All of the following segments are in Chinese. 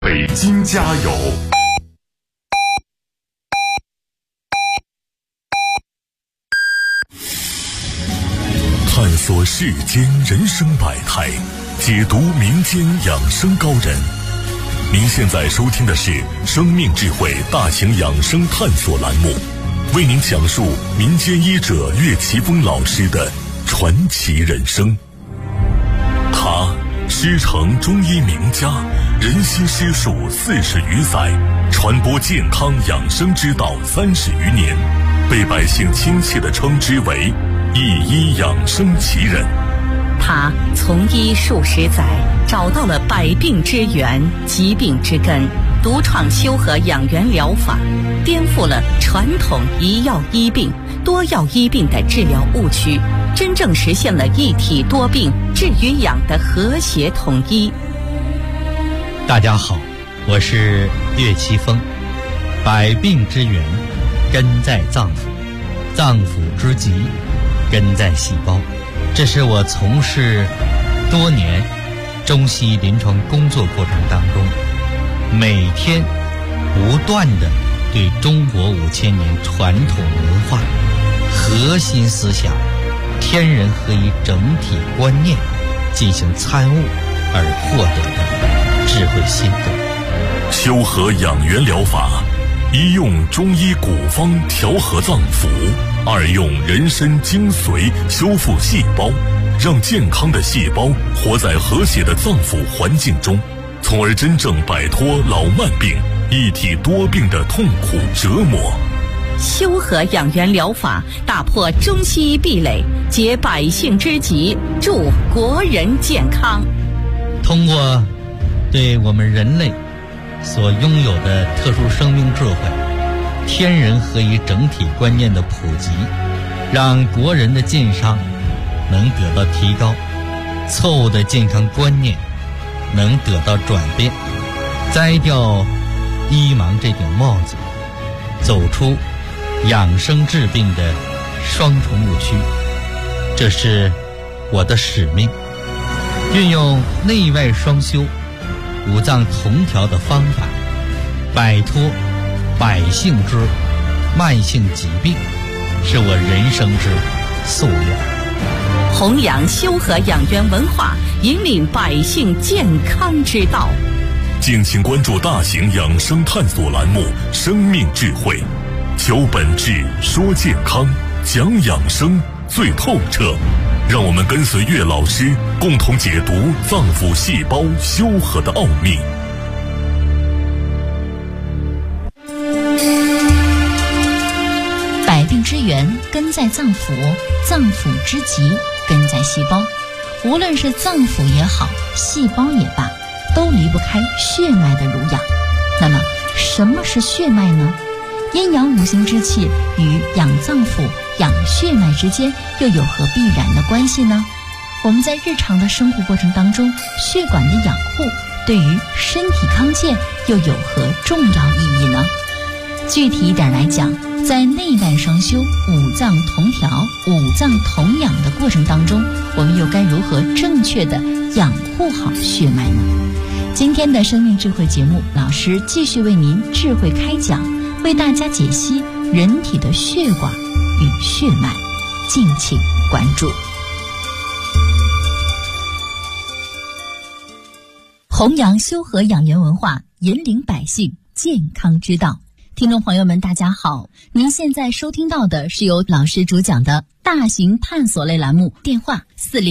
北京加油！探索世间人生百态，解读民间养生高人。您现在收听的是生命智慧大型养生探索栏目，为您讲述民间医者岳奇峰老师的传奇人生。他师承中医名家，人心师术40余载，传播健康养生之道30余年，被百姓亲切地称之为一医养生奇人。 他从医数十载，找到了百病之源、疾病之根，独创修和养元疗法，颠覆了传统一药医病、多药医病的治疗误区，真正实现了一体多病治与养的和谐统一。 大家好，我是岳奇峰。百病之源根在脏腑，脏腑之疾根在细胞。这是我从事多年中西医临床工作过程当中，每天不断地对中国5000年传统文化核心思想天人合一整体观念进行参悟而获得的智慧心得。 修和养元疗法，一用中医古方调和脏腑，二用人参精髓修复细胞，让健康的细胞活在和谐的脏腑环境中，从而真正摆脱老慢病、一体多病的痛苦折磨。 修和养元疗法打破中西医壁垒，解百姓之急，助国人健康。 通过对我们人类所拥有的特殊生命智慧、天人合一整体观念的普及，让国人的健康能得到提高，错误的健康观念能得到转变，摘掉医盲这顶帽子，走出养生治病的双重误区。这是我的使命，运用内外双修、五脏同调的方法，摆脱百姓之慢性疾病，是我人生之夙愿。 弘扬修和养元文化，引领百姓健康之道。 敬请关注大型养生探索栏目《生命智慧》，求本质，说健康，讲养生最透彻。让我们跟随岳老师，共同解读脏腑细胞修和的奥秘。 百病之源根在脏腑，脏腑之疾根在细胞。无论是脏腑也好，细胞也罢，都离不开血脉的濡养。那么什么是血脉呢？阴阳五行之气与养脏腑、养血脉之间又有何必然的关系呢？我们在日常的生活过程当中，血管的养护对于身体康健又有何重要意义呢？具体一点来讲，在内外双修、五脏同调、五脏同养的过程当中，我们又该如何正确的养护好血脉呢？今天的生命智慧节目，老师继续为您智慧开讲，为大家解析人体的血管与血脉，敬请关注。弘扬修和养元文化，引领百姓健康之道。听众朋友们，大家好，您现在收听到的是由老师主讲的大型探索类栏目，电话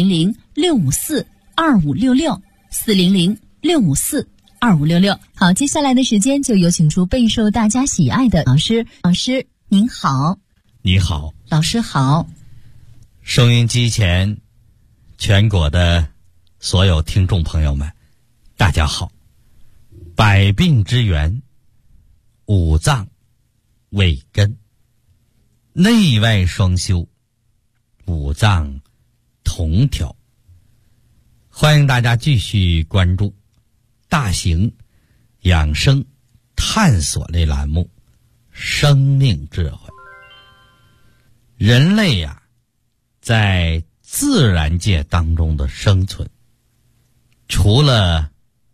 400-654-2566，400-654-2566。好，接下来的时间就有请出备受大家喜爱的老师。老师您好。 你好。 老师好。 收音机前全国的所有听众朋友们，大家好。百病之源，五脏为根，内外双修，五脏同调。欢迎大家继续关注大型养生探索类栏目《生命智慧》。人类呀，在自然界当中的生存，除了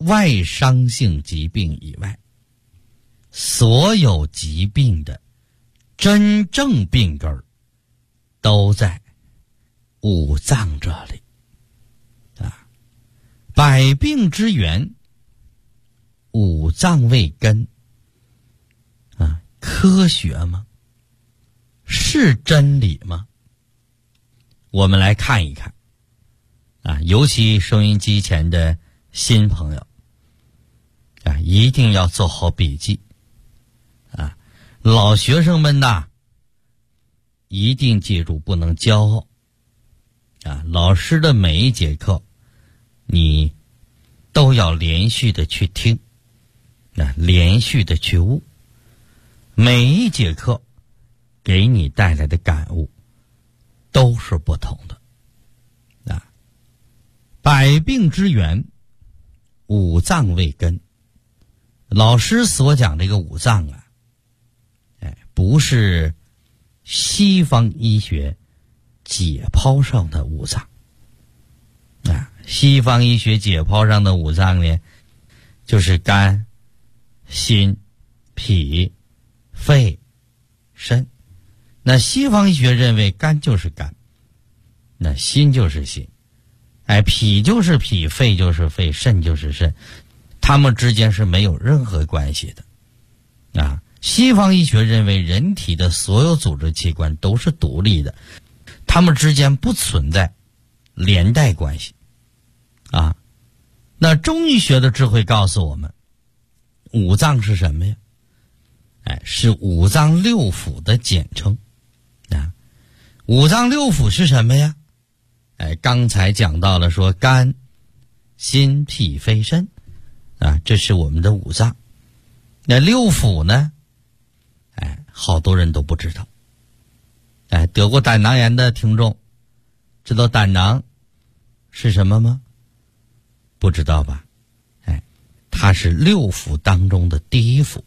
外伤性疾病以外，所有疾病的真正病根儿都在五脏这里啊。百病之源，五脏为根啊，科学吗？是真理吗？我们来看一看啊，尤其收音机前的新朋友啊，一定要做好笔记啊。老学生们呐，一定记住，不能骄傲啊。老师的每一节课，你都要连续的去听啊，连续的去悟。每一节课给你带来的感悟都是不同的啊。百病之源，五脏为根。老师所讲这个五脏啊，不是西方医学解剖上的五脏啊。西方医学解剖上的五脏呢，就是肝、心、脾、肺、肾。那西方医学认为肝就是肝，那心就是心，脾就是脾，肺就是肺，肾就是肾，它们之间是没有任何关系的啊。西方医学认为人体的所有组织器官都是独立的，它们之间不存在连带关系啊。那中医学的智慧告诉我们，五脏是什么呀？是五脏六腑的简称啊。五脏六腑是什么呀？刚才讲到了说肝、心、脾、肺、肾啊，这是我们的五脏。那六腑呢？好多人都不知道。得过胆囊炎的听众知道胆囊是什么吗？不知道吧？它是六腑当中的第一腑。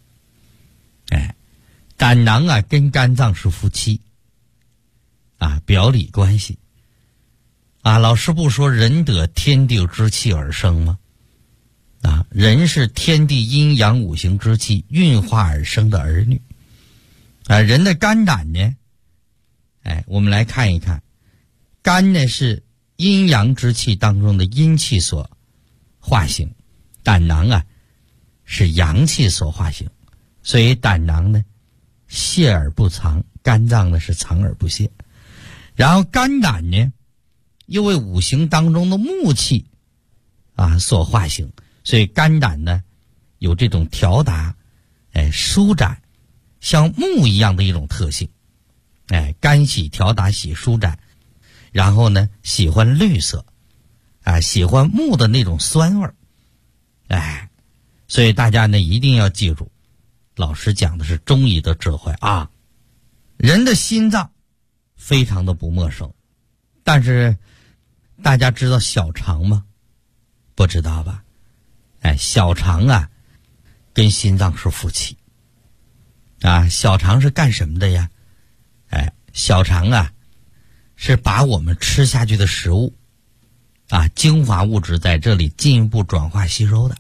胆囊啊跟肝脏是夫妻啊，表里关系啊。老师不说人得天地之气而生吗？啊，人是天地阴阳五行之气运化而生的儿女啊。人的肝胆呢，我们来看一看，肝呢是阴阳之气当中的阴气所化形，胆囊啊是阳气所化形，所以胆囊呢泄而不藏，肝脏呢是藏而不泄。然后肝胆呢又为五行当中的木气啊所化形，所以肝胆呢有这种调达舒展像木一样的一种特性。肝喜调达，喜舒展，然后呢喜欢绿色啊，喜欢木的那种酸味儿。所以大家呢一定要记住，老师讲的是中医的智慧啊。人的心脏非常的不陌生，但是大家知道小肠吗？不知道吧？小肠啊跟心脏是夫妻啊。小肠是干什么的呀？小肠啊是把我们吃下去的食物啊精华物质在这里进一步转化吸收的。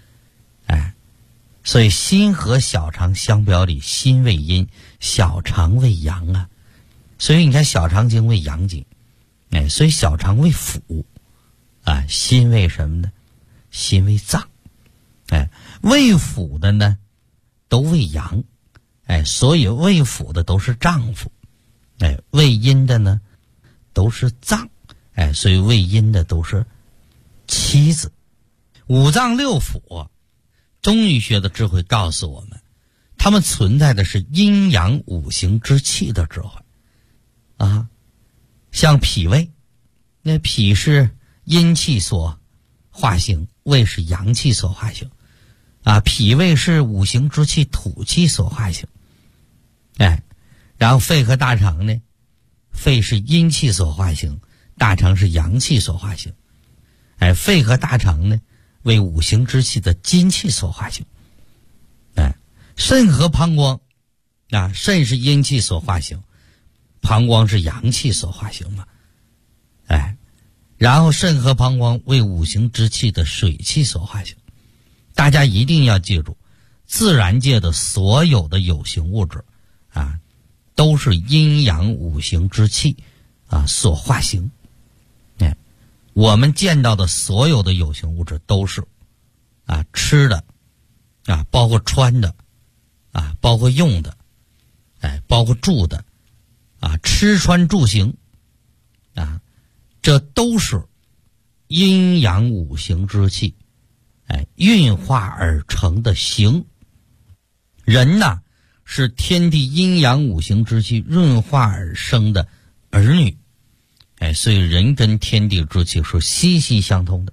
所以心和小肠相表里，心为阴，小肠为阳啊。所以你看小肠经为阳经，所以小肠为腑啊。心为什么呢？心为脏。为腑的呢都为阳，所以为腑的都是丈夫，为阴的呢都是脏，所以为阴的都是妻子。五脏六腑，中医学的智慧告诉我们，它们存在的是阴阳五行之气的智慧啊。像脾胃，那脾是阴气所化形，胃是阳气所化形啊。脾胃是五行之气土气所化形。然后肺和大肠呢，肺是阴气所化形，大肠是阳气所化形。肺和大肠呢为五行之气的金气所化形。肾和膀胱啊，肾是阴气所化形，膀胱是阳气所化形嘛。然后肾和膀胱为五行之气的水气所化形。 大家一定要记住，自然界的所有的有形物质啊，都是阴阳五行之气啊所化形。我们见到的所有的有形物质都是啊吃的啊，包括穿的啊，包括用的，包括住的啊，吃穿住行啊，这都是阴阳五行之气运化而成的形。人呐，是天地阴阳五行之气润化而生的儿女。所以人跟天地之气是息息相通的。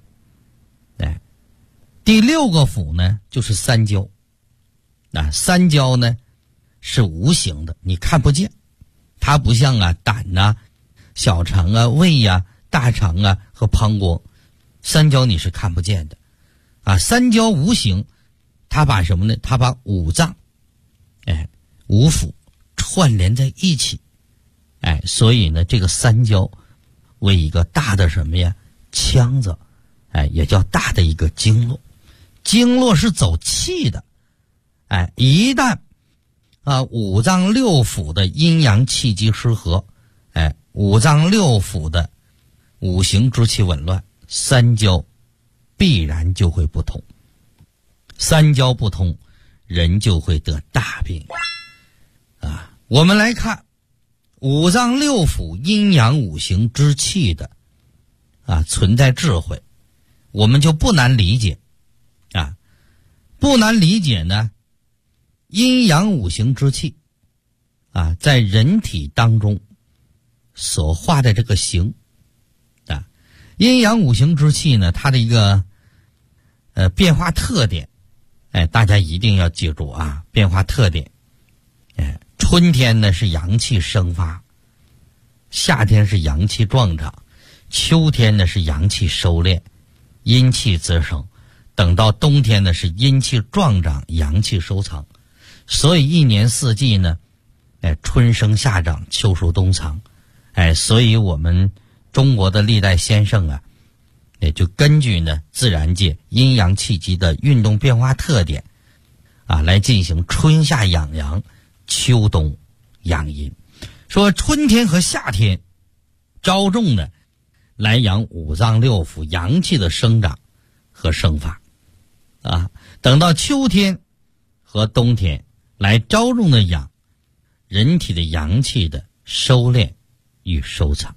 第六个腑呢，就是三焦。三焦呢是无形的，你看不见，它不像胆啊、小肠啊、胃啊、大肠啊和膀胱，三焦你是看不见的。三焦无形，它把什么呢？它把五脏五腑串联在一起。所以呢，这个三焦为一个大的什么呀？腔子，也叫大的一个经络。经络是走气的，一旦五脏六腑的阴阳气机失和，五脏六腑的五行之气紊乱，三焦必然就会不通。三焦不通，人就会得大病。我们来看五脏六腑阴阳五行之气的存在智慧，我们就不难理解不难理解呢。阴阳五行之气在人体当中所化的这个形阴阳五行之气呢，它的一个变化特点，大家一定要记住变化特点。春天呢是阳气生发，夏天是阳气壮长，秋天呢是阳气收敛，阴气滋生，等到冬天呢是阴气壮长，阳气收藏。所以一年四季呢春生夏长，秋收冬藏。所以我们中国的历代先生也就根据呢自然界阴阳气机的运动变化特点来进行春夏养阳，秋冬养阴。说春天和夏天着重的来养五脏六腑阳气的生长和生发等到秋天和冬天来着重的养人体的阳气的收敛与收藏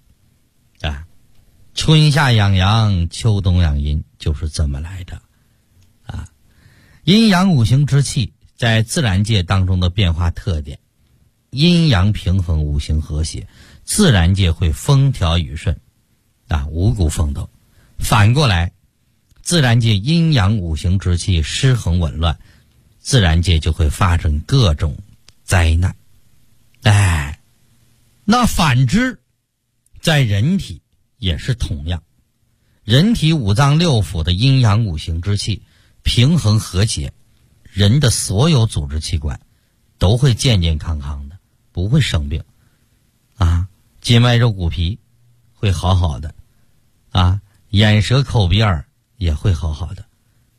春夏养阳，秋冬养阴，就是这么来的阴阳五行之气在自然界当中的变化特点，阴阳平衡，五行和谐，自然界会风调雨顺五谷丰登。反过来，自然界阴阳五行之气失衡紊乱，自然界就会发生各种灾难。那反之，在人体也是同样，人体五脏六腑的阴阳五行之气平衡和谐，人的所有组织器官都会健健康康的，不会生病筋脉肉骨皮会好好的眼舌口鼻耳也会好好的。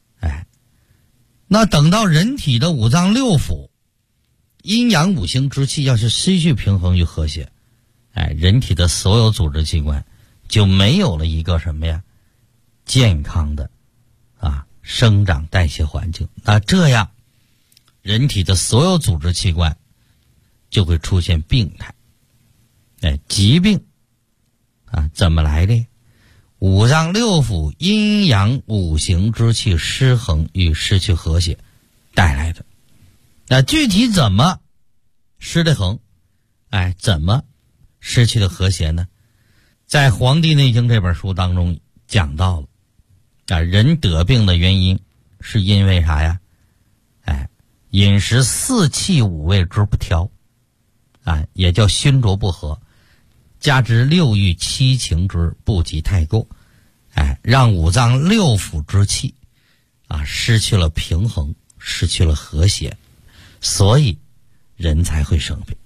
那等到人体的五脏六腑阴阳五行之气要是失去平衡与和谐，人体的所有组织器官就没有了一个什么呀健康的生长代谢环境。那这样人体的所有组织器官就会出现病态。疾病怎么来的？五脏六腑阴阳五行之气失衡与失去和谐带来的。那具体怎么失的衡，怎么失去的和谐呢？在《黄帝内经》这本书当中讲到了人得病的原因是因为啥呀？饮食四气五味之不调也叫熏浊不和，加之六欲七情之不及太过，让五脏六腑之气失去了平衡，失去了和谐，所以人才会生病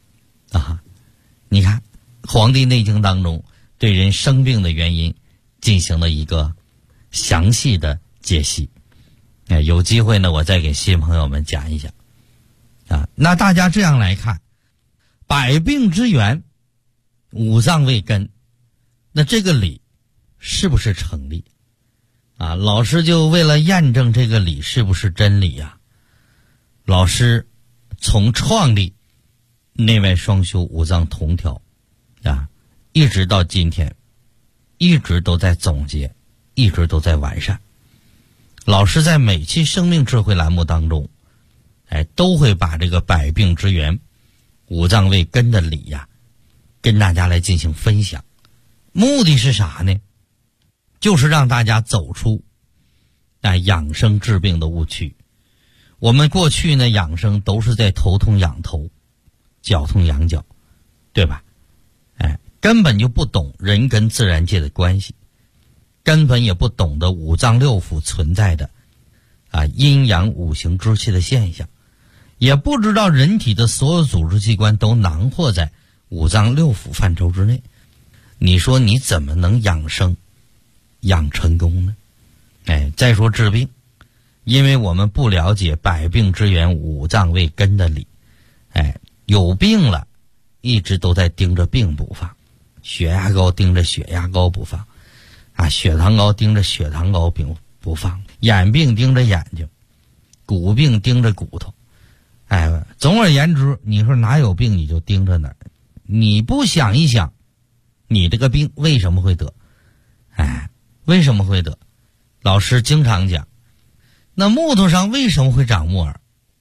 你看《黄帝内经》当中对人生病的原因进行了一个详细的解析。 有机会呢，我再给新朋友们讲一讲。那大家这样来看，百病之源，五脏为根，那这个理是不是成立？老师就为了验证这个理是不是真理呀，老师从创立内外双修五脏同调一直到今天，一直都在总结，一直都在完善。老师在每期生命智慧栏目当中，都会把这个百病之源、五脏为根的理跟大家来进行分享。目的是啥呢？就是让大家走出养生治病的误区。我们过去呢，养生都是在头痛养头，脚痛养脚，对吧？根本就不懂人跟自然界的关系，根本也不懂得五脏六腑存在的阴阳五行之气的现象，也不知道人体的所有组织器官都囊括在五脏六腑范畴之内。你说你怎么能养生养成功呢？再说治病，因为我们不了解百病之源、五脏为根的理，有病了一直都在盯着病不放，血压高盯着血压高不放血糖高盯着血糖高不放，眼病盯着眼睛，骨病盯着骨头。总而言之，你说哪有病你就盯着哪儿，你不想一想你这个病为什么会得？为什么会得？老师经常讲，那木头上为什么会长木耳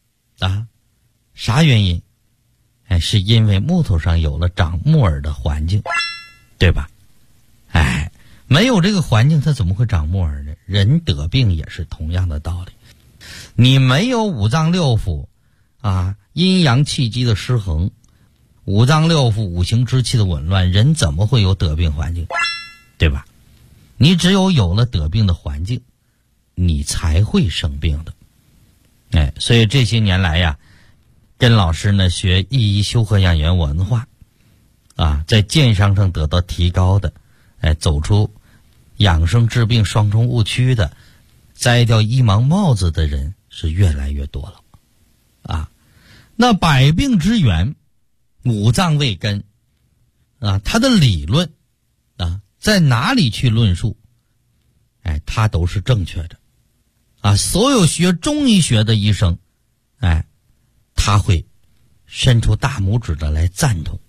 啥原因？是因为木头上有了长木耳的环境，对吧？没有这个环境它怎么会长木耳呢？人得病也是同样的道理。你没有五脏六腑阴阳气机的失衡，五脏六腑五行之气的紊乱，人怎么会有得病环境？对吧？你只有了得病的环境，你才会生病的。所以这些年来跟老师呢学一医修和养元文化在健商上得到提高的，走出养生治病双重误区的，摘掉一盲帽子的人是越来越多了那百病之源，五脏为根它的理论在哪里去论述它都是正确的所有学中医学的医生他会伸出大拇指的来赞同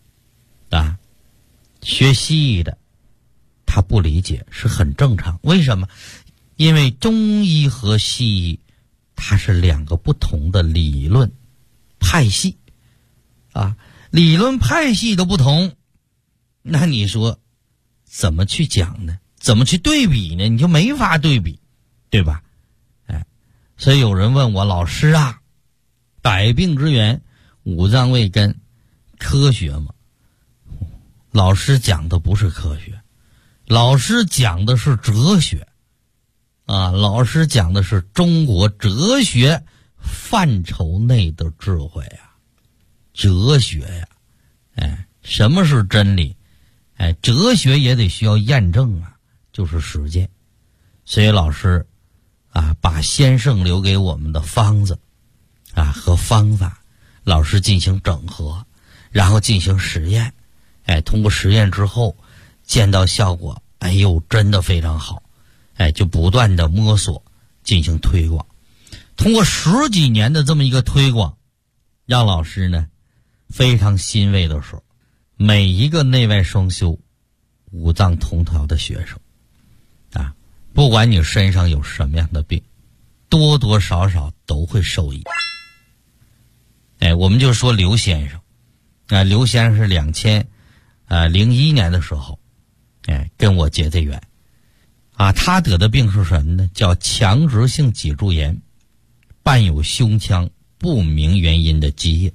学西医的他不理解是很正常。为什么？因为中医和西医它是两个不同的理论派系理论派系都不同，那你说怎么去讲呢？怎么去对比呢？你就没法对比，对吧？所以有人问我，老师百病之源，五脏为根，科学吗？老师讲的不是科学，老师讲的是哲学老师讲的是中国哲学范畴内的智慧哲学什么是真理？哲学也得需要验证就是实践。所以老师把先生留给我们的方子和方法，老师进行整合，然后进行实验，通过实验之后见到效果，真的非常好，就不断的摸索进行推广。通过10几年的这么一个推广，让老师呢非常欣慰的说，每一个内外双修五脏同调的学生不管你身上有什么样的病，多多少少都会受益。我们就说刘先生刘先生是2001年的时候跟我结的缘他得的病是什么呢？叫强直性脊柱炎，伴有胸腔不明原因的积液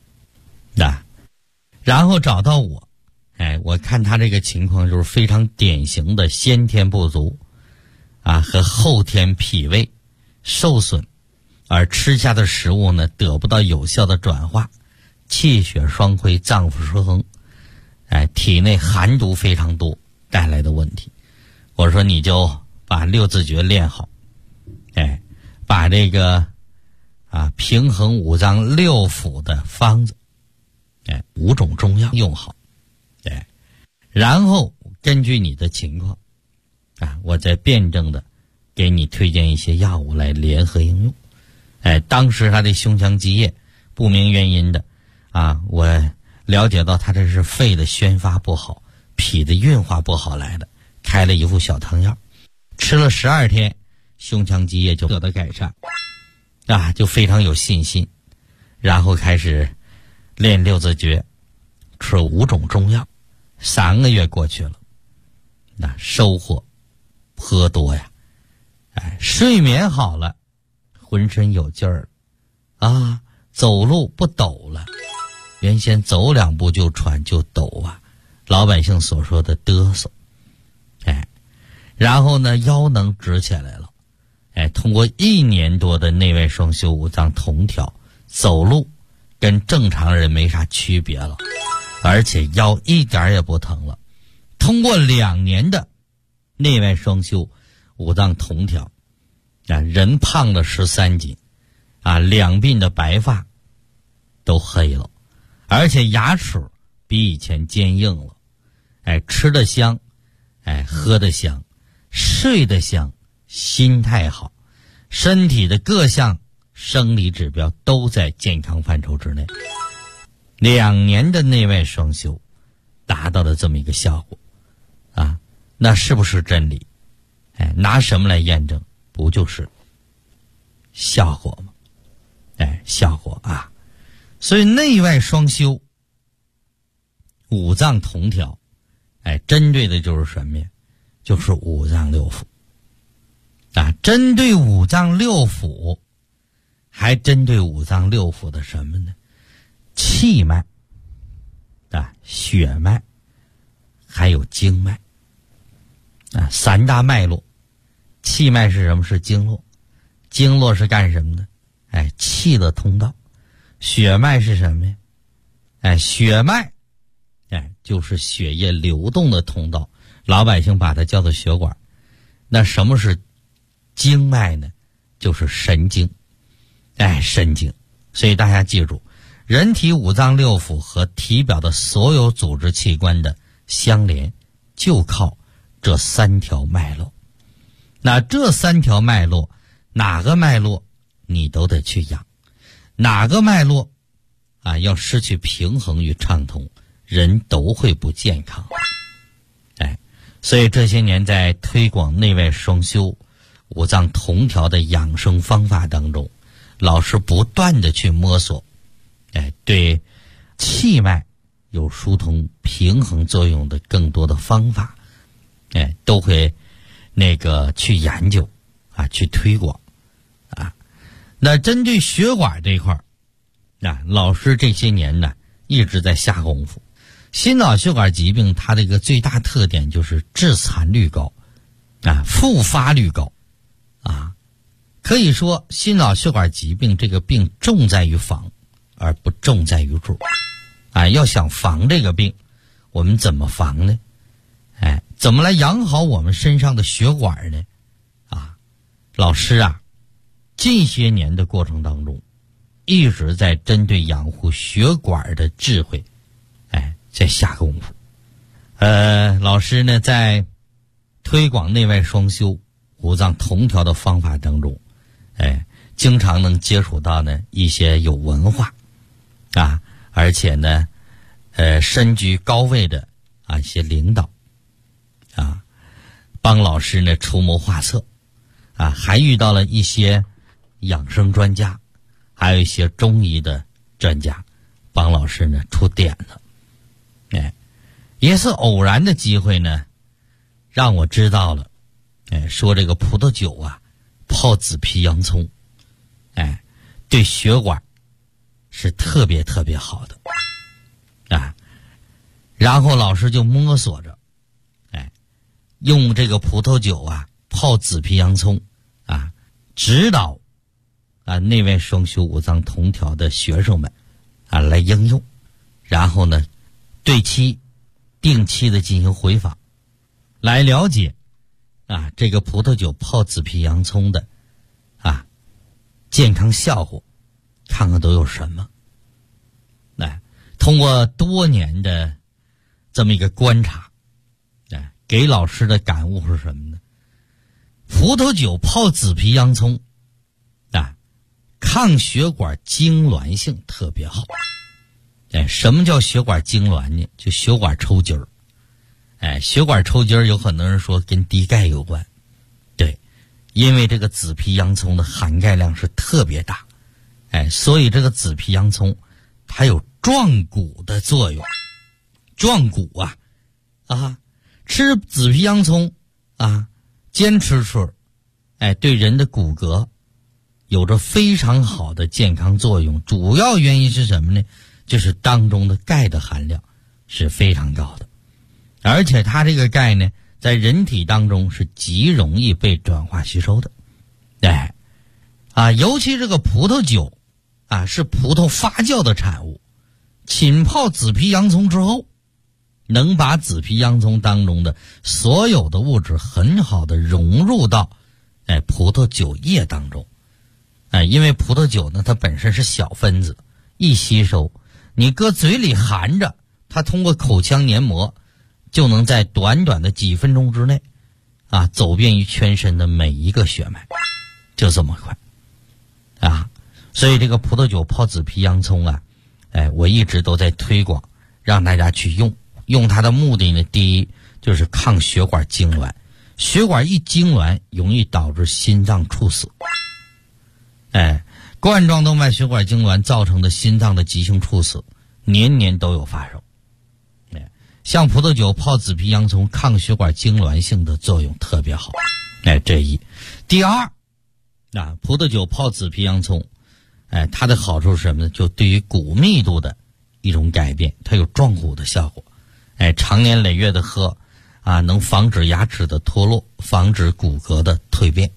然后找到我我看他这个情况就是非常典型的先天不足和后天脾胃受损，而吃下的食物呢得不到有效的转化，气血双亏，脏腑失衡体内寒毒非常多带来的问题。我说你就把6字诀练好把这个平衡五脏六腑的方子5种中药用好，然后根据你的情况我再辩证的给你推荐一些药物来联合应用。当时他的胸腔积液不明原因的我了解到他这是肺的宣发不好，脾的运化不好来的，开了一副小汤药，吃了12天，胸腔积液就得到改善就非常有信心，然后开始练六字诀，吃5种中药，3个月过去了，收获颇多呀。睡眠好了，浑身有劲儿了走路不抖了，原先走2步就喘就抖老百姓所说的嘚瑟。然后呢，腰能直起来了，通过1年多的内外双修五脏同调，走路跟正常人没啥区别了，而且腰一点也不疼了。通过2年的内外双修五脏同调人胖了13斤两鬓的白发都黑了，而且牙齿比以前坚硬了，吃得香，喝得香，睡得香，心态好，身体的各项生理指标都在健康范畴之内。2年的内外双修达到了这么一个效果那是不是真理？拿什么来验证？不就是效果吗？效果所以内外双修五脏同调针对的就是什么呀？就是五脏六腑针对五脏六腑，还针对五脏六腑的什么呢？气脉血脉还有经脉3大脉络。气脉是什么？是经络。经络是干什么的？气的通道。血脉是什么呀？血脉就是血液流动的通道，老百姓把它叫做血管。那什么是经脉呢？就是神经。神经。所以大家记住，人体五脏六腑和体表的所有组织器官的相连就靠这3条脉络。那这3条脉络，哪个脉络你都得去养，哪个脉络要失去平衡与畅通，人都会不健康。所以这些年在推广内外双修五脏同调的养生方法当中，老师不断的去摸索对气脉有疏通平衡作用的更多的方法都会去研究去推广那针对血管这一块老师这些年呢一直在下功夫。心脑血管疾病它的一个最大特点就是致残率高复发率高可以说心脑血管疾病这个病重在于防而不重在于治要想防这个病，我们怎么防呢？怎么来养好我们身上的血管呢？老师近些年的过程当中一直在针对养护血管的智慧在下功夫。老师呢在推广内外双修五脏同调的方法当中经常能接触到呢一些有文化而且呢身居高位的一些领导帮老师呢出谋划策还遇到了一些养生专家，还有一些中医的专家帮老师呢出点子。也是偶然的机会呢让我知道了说这个葡萄酒泡紫皮洋葱对血管是特别特别好的然后老师就摸索着用这个葡萄酒泡紫皮洋葱指导内外双修五脏同调的学生们来应用，然后呢对其定期的进行回访，来了解这个葡萄酒泡紫皮洋葱的健康效果，看看都有什么。来，通过多年的这么一个观察，给老师的感悟是什么呢？葡萄酒泡紫皮洋葱抗血管痉挛性特别好。什么叫血管痉挛呢？就血管抽筋儿。血管抽筋儿有很多人说跟低钙有关，对，因为这个紫皮洋葱的含钙量是特别大，所以这个紫皮洋葱它有壮骨的作用。壮骨吃紫皮洋葱坚持吃，对人的骨骼有着非常好的健康作用。主要原因是什么呢？就是当中的钙的含量是非常高的，而且它这个钙呢，在人体当中是极容易被转化吸收的。尤其这个葡萄酒是葡萄发酵的产物，浸泡紫皮洋葱之后，能把紫皮洋葱当中的所有的物质很好的融入到葡萄酒液当中。因为葡萄酒呢，它本身是小分子，易吸收，你搁嘴里含着，它通过口腔黏膜就能在短短的几分钟之内走遍于全身的每一个血脉，就这么快所以这个葡萄酒泡紫皮洋葱我一直都在推广，让大家去用它的目的呢，第一就是抗血管痉挛，血管一痉挛容易导致心脏猝死。冠状动脉血管痉挛造成的心脏的急性猝死年年都有发生。像葡萄酒泡紫皮洋葱抗血管痉挛性的作用特别好。这一。第二葡萄酒泡紫皮洋葱它的好处是什么呢？就对于骨密度的一种改变，它有壮骨的效果。长年累月的喝能防止牙齿的脱落，防止骨骼的蜕变。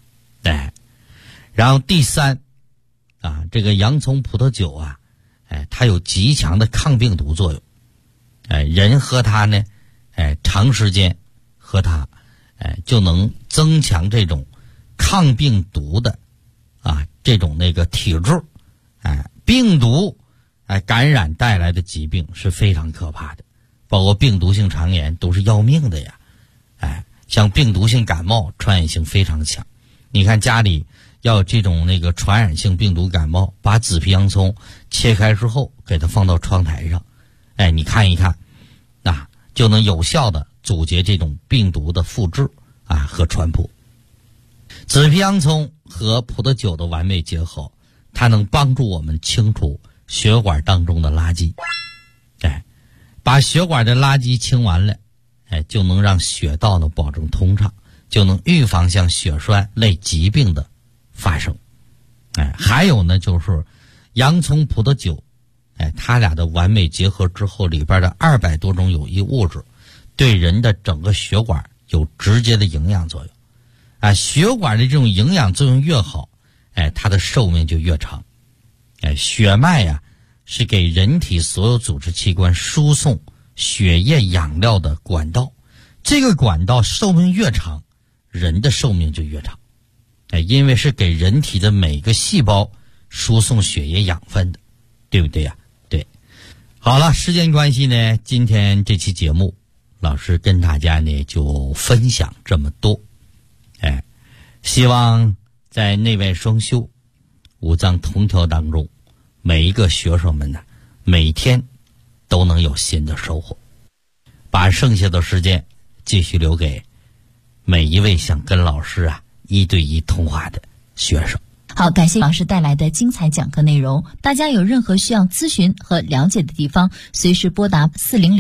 然后第三这个洋葱葡萄酒它有极强的抗病毒作用。人喝它呢长时间喝它就能增强这种抗病毒的这种那个体质。病毒感染带来的疾病是非常可怕的，包括病毒性肠炎都是要命的呀。像病毒性感冒传染性非常强，你看家里要有这种那个传染性病毒感冒，把紫皮洋葱切开之后给它放到窗台上，你看一看就能有效的阻截这种病毒的复制和传播。紫皮洋葱和葡萄酒的完美结合，它能帮助我们清除血管当中的垃圾。把血管的垃圾清完了，就能让血道呢保证通畅，就能预防像血栓类疾病的发生。还有呢，就是洋葱葡萄酒它俩的完美结合之后，里边的200多种有益物质对人的整个血管有直接的营养作用。血管的这种营养作用越好，它的寿命就越长。血脉是给人体所有组织器官输送血液养料的管道，这个管道寿命越长，人的寿命就越长。因为是给人体的每个细胞输送血液养分的，对不对呀？对。好了，时间关系呢，今天这期节目老师跟大家呢就分享这么多。希望在内外双修、五脏同调当中，每一个学生们呢，每天都能有新的收获。把剩下的时间继续留给每一位想跟老师1对1通话的学生。 好，感谢老师带来的精彩讲课内容。大家有任何需要咨询和了解的地方，随时拨打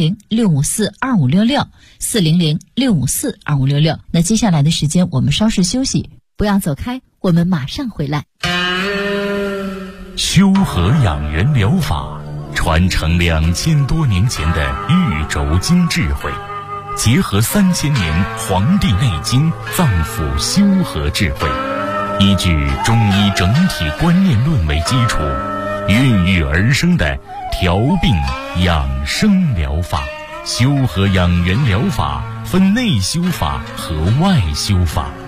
400-654-2566 400-654-2566。那接下来的时间我们稍事休息，不要走开，我们马上回来。 修和养元疗法传承2000多年前的玉轴经智慧，结合3000年《黄帝内经》脏腑修和智慧，依据中医整体观念论为基础，孕育而生的调病养生疗法。修和养元疗法分内修法和外修法，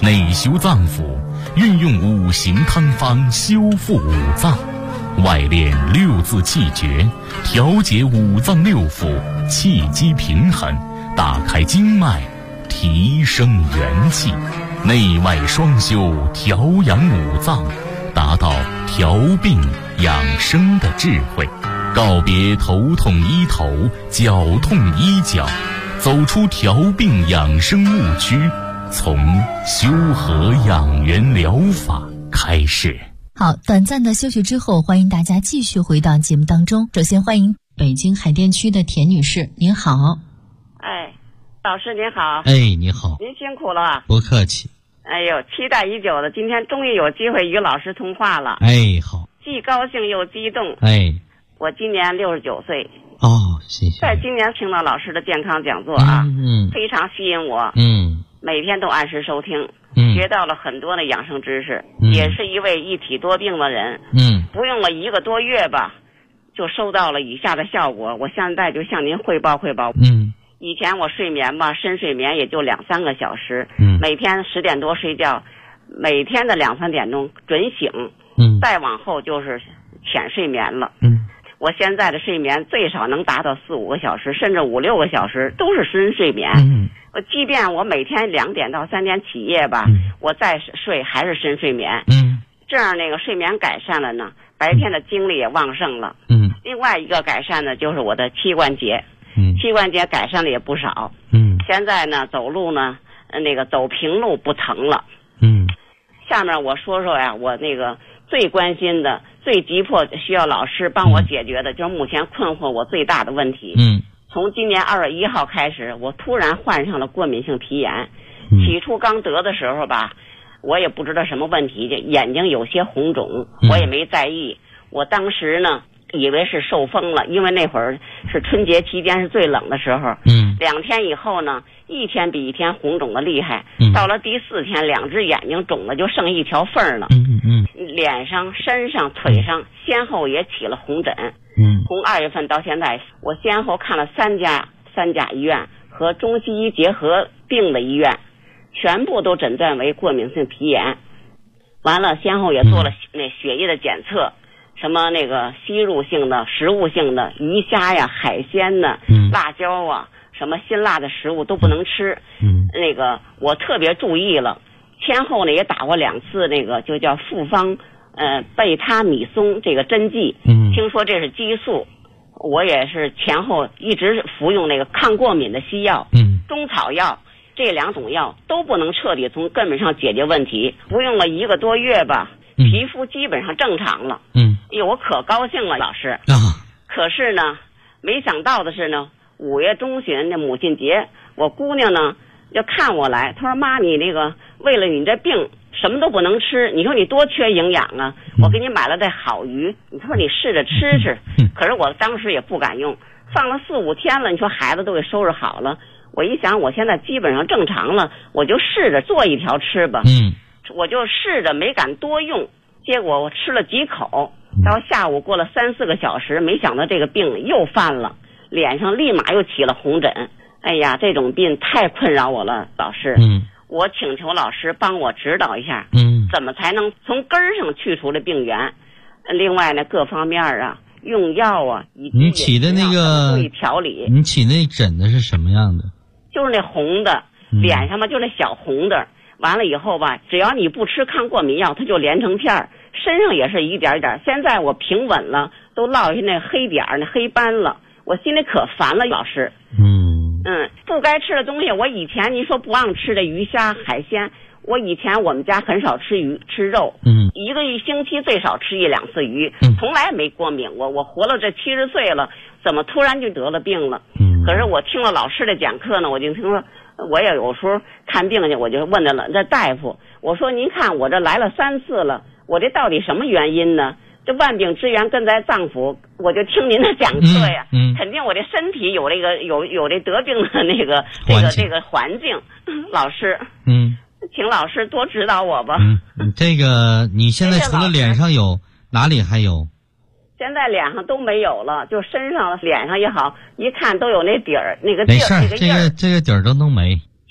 内修脏腑，运用五行汤方修复五脏，外练六字气诀，调节五脏六腑，气机平衡，打开经脉，提升元气，内外双修，调养五脏，达到调病养生的智慧，告别头痛医头，脚痛医脚，走出调病养生误区，从修和养元疗法开始。 好，短暂的休息之后，欢迎大家继续回到节目当中。首先欢迎北京海淀区的田女士，您好。 哎，老师您好。 哎，你好。 您辛苦了。 不客气。 哎呦，期待已久的，今天终于有机会与老师通话了。 哎，好。 既高兴又激动。 哎， 我今年69岁。 哦，谢谢。 在今年听到老师的健康讲座啊，非常吸引我。每天都按时收听。学到了很多的养生知识，也是一位一体多病的人。不用了1个多月吧，就收到了以下的效果。我现在就向您汇报汇报。以前我睡眠吧，深睡眠也就2-3个小时。每天10点多睡觉，每天的2-3点钟准醒。再往后就是浅睡眠了。我现在的睡眠最少能达到4-5个小时，甚至5-6个小时都是深睡眠。即便我每天2点到3点起夜吧，我再睡还是深睡眠。这样那个睡眠改善了呢，白天的精力也旺盛了。另外一个改善呢，就是我的膝关节。膝关节改善了也不少。现在呢走路呢，那个走平路不疼了。下面我说说呀，我那个最关心的、最急迫需要老师帮我解决的，就是目前困惑我最大的问题。从今年2月1号开始，我突然患上了过敏性皮炎。起初刚得的时候吧，我也不知道什么问题，就眼睛有些红肿，我也没在意。我当时呢以为是受风了，因为那会儿是春节期间是最冷的时候。2天以后呢，一天比一天红肿的厉害。到了第4天，2只眼睛肿的就剩一条缝了。脸上、身上、腿上先后也起了红疹。从2月份到现在，我先后看了3家医院和中西医结合并的医院，全部都诊断为过敏性皮炎。完了，先后也做了那血液的检测，什么那个吸入性的、食物性的鱼虾呀、海鲜呢、辣椒啊，什么辛辣的食物都不能吃。那个我特别注意了，先后呢也打过2次那个就叫复方贝他米松这个针剂。听说这是激素，我也是前后一直服用那个抗过敏的西药。中草药这2种药都不能彻底从根本上解决问题。服用了1个多月吧，皮肤基本上正常了。哎呦，我可高兴了，老师。可是呢，没想到的是呢，5月中旬的母亲节，我姑娘呢要看我来，她说妈，你那个为了你这病什么都不能吃，你说你多缺营养啊，我给你买了这好鱼，你说你试着吃吃。可是我当时也不敢用，放了4-5天了，你说孩子都给收拾好了，我一想我现在基本上正常了，我就试着做一条吃吧。我就试着没敢多用，结果我吃了几口，到下午过了3-4个小时，没想到这个病又犯了，脸上立马又起了红疹。哎呀，这种病太困扰我了，老师。我请求老师帮我指导一下，怎么才能从根儿上去除这病源。另外呢，各方面啊，用药啊，以及你起的那个调理， 你起那疹子是什么样的？ 就是那红的，脸上嘛就那小红的。完了以后吧，只要你不吃抗过敏药，它就连成片儿，身上也是一点一点。现在我平稳了，都落下那黑点儿、那黑斑了，我心里可烦了，老师。不该吃的东西，我以前您说不让吃的鱼虾海鲜，我以前我们家很少吃鱼吃肉。一个星期最少吃1-2次鱼，从来没过敏过。我活了这70岁了，怎么突然就得了病了？可是我听了老师的讲课呢，我就听说，我也有时候看病去，我就问了这大夫，我说您看我这来了3次了，我这到底什么原因呢？这万病之源根在脏腑，我就听您的讲课呀，肯定我这身体有这个有这得病的那个这个环境。老师，请老师多指导我吧。 这个你现在除了脸上有，哪里还有？ 现在脸上都没有了，就身上脸上也好，一看都有那底儿那个地儿那个印儿。 这个底儿都没。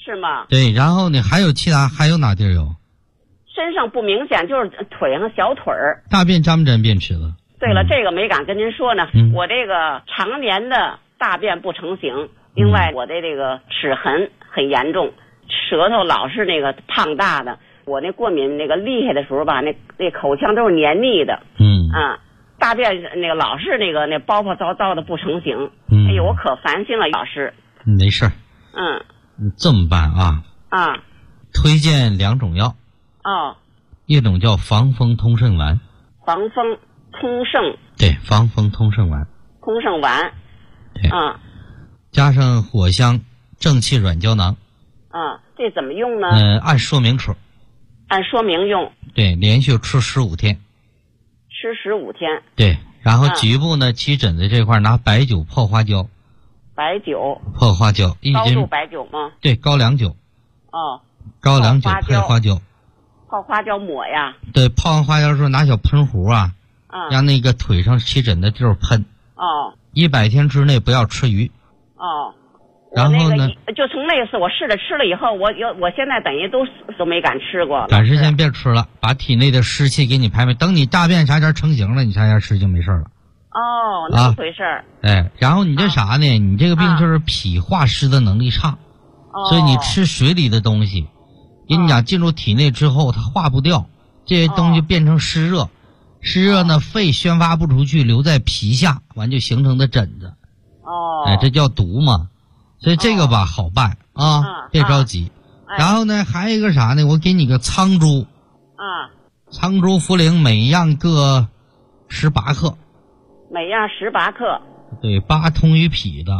是吗？ 对，然后呢，还有哪地儿有？ 身上不明显，就是腿上小腿儿。 大便沾不沾便池子？ 对了，这个没敢跟您说呢。我这个常年的大便不成形，另外我的这个齿痕很严重，舌头老是那个胖大的。我那过敏那个厉害的时候吧，那口腔都是黏腻的。大便那个老是那包糟糟的不成形。哎呦，我可烦心了，老师。 没事儿。你这么办啊？推荐2种药。一种叫防风通圣丸。 防风通圣。 对，防风通圣丸。 通圣丸。 对。加上藿香正气软胶囊。 这怎么用呢？ 按说明吃。 按说明用。 对，连续吃15天。 吃15天。 对，然后局部呢，起疹子这块拿白酒泡花椒。 白酒。 泡花椒高度白酒吗？ 对，高粱酒。高粱酒配花椒。 泡花椒抹呀？ 对，泡完花椒之后拿小喷壶让那个腿上起疹的地儿喷。100天之内不要吃鱼。然后呢？ 就从那次我试着吃了以后，我现在等于都没敢吃过。 暂时先别吃了，把体内的湿气给你排排。等你大便啥成型了，你啥吃就没事了。 那么回事儿。 然后你这啥呢？你这个病就是脾化湿的能力差，所以你吃水里的东西，跟你讲进入体内之后它化不掉，这些东西变成湿热，湿热呢肺宣发不出去，留在皮下，完就形成的疹子。这叫毒嘛。所以这个吧好办别着急。然后呢还有一个啥呢？我给你个苍珠。苍珠茯苓每样各18克。 每样18克。 对，8通于脾的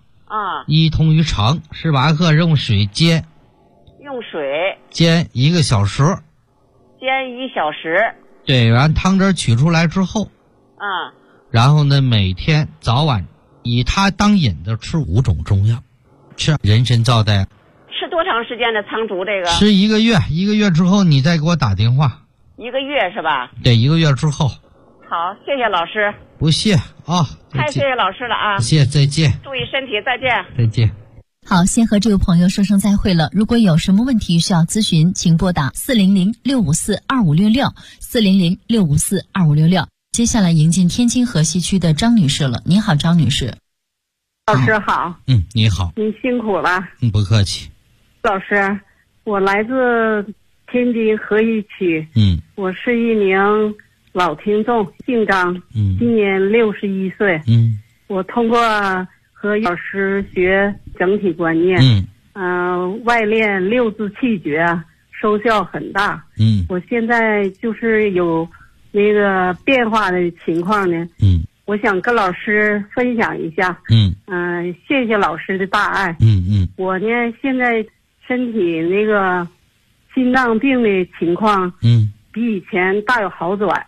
1通于肠，18克用水煎。 用水煎1个小时。 煎1小时。 对，然后汤汁取出来之后然后呢每天早晚以它当引子吃5种中药，吃人参皂苷。 吃多长时间的苍竹这个？ 吃1个月，1个月之后你再给我打电话。 1个月是吧？ 对，1个月之后。 好，谢谢老师。 不谢太谢谢老师了啊！ 谢谢，再见。 注意身体，再见。 再见。 好，先和这位朋友说声再会了。如果有什么问题需要咨询，请拨打400-654-2566 400-654-2566。接下来迎进天津河西区的张女士了。你好，张女士。 老师好。 你好。 您辛苦了。 不客气。 老师，我来自天津河西区。我是一名老听众，姓张，今年61岁。我通过和老师学整体观念，外练6字气诀，收效很大。我现在就是有那个变化的情况呢。我想跟老师分享一下。谢谢老师的大爱。我呢现在身体那个心脏病的情况，比以前大有好转。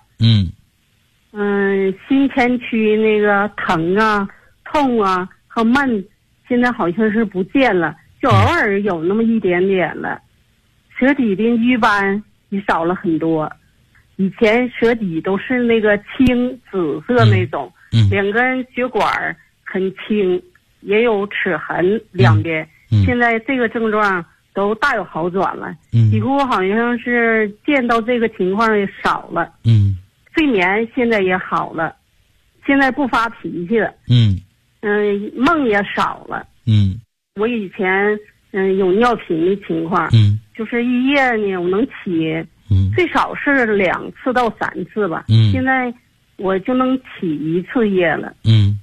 心前区那个疼痛和闷，现在好像是不见了，就偶尔有那么一点点了。舌底的瘀斑也少了很多，以前舌底都是那个青紫色那种，2根血管很轻，也有齿痕2边，现在这个症状都大有好转了，几乎好像是见到这个情况也少了。睡眠现在也好了，现在不发脾气了。梦也少了。我以前有尿频的情况，就是一夜呢我能起最少是2次到3次吧。现在我就能起1次夜了。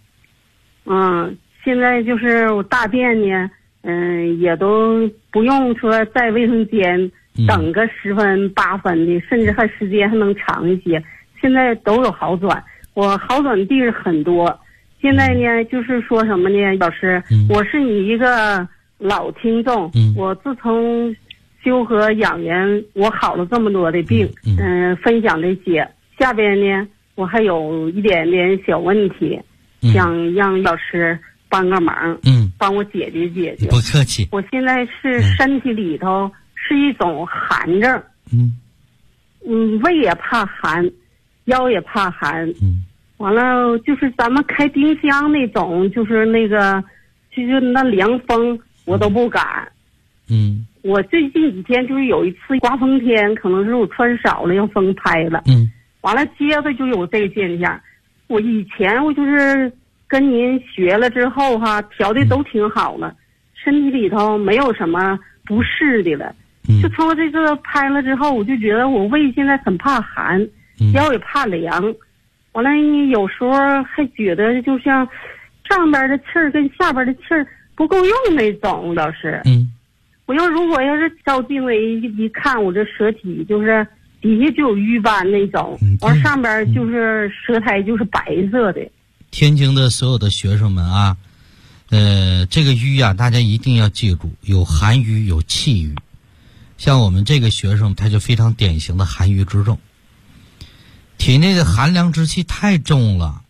现在就是我大便呢，也都不用说在卫生间等个10分8分的，甚至还时间还能长一些。现在都有好转，我好转地儿很多。现在呢，就是说什么呢，老师，我是你一个老听众，我自从修和养元，我好了这么多的病，分享这些。下边呢，我还有一点点小问题，想让老师帮个忙，帮我解决解决。 不客气。 我现在是身体里头是一种寒症，胃也怕寒。腰也怕寒，完了就是咱们开冰箱那种，就是那个，就是那凉风我都不敢， 我最近几天就是有一次刮风天，可能是我穿少了，让风拍了。完了接着就有这个现象。我以前我就是跟您学了之后哈，调的都挺好了，身体里头没有什么不适的了。就通过这个拍了之后，我就觉得我胃现在很怕寒，腰也怕凉。完了有时候还觉得就像上边的气儿跟下边的气儿不够用那种，老师。我如果要是照镜子一看，我这舌体就是底下就有瘀斑那种，完上边就是舌苔就是白色的。 天津的所有的学生们啊，这个瘀啊，大家一定要记住，有寒瘀有气瘀。像我们这个学生，他就非常典型的寒瘀之症，体内的寒凉之气太重了。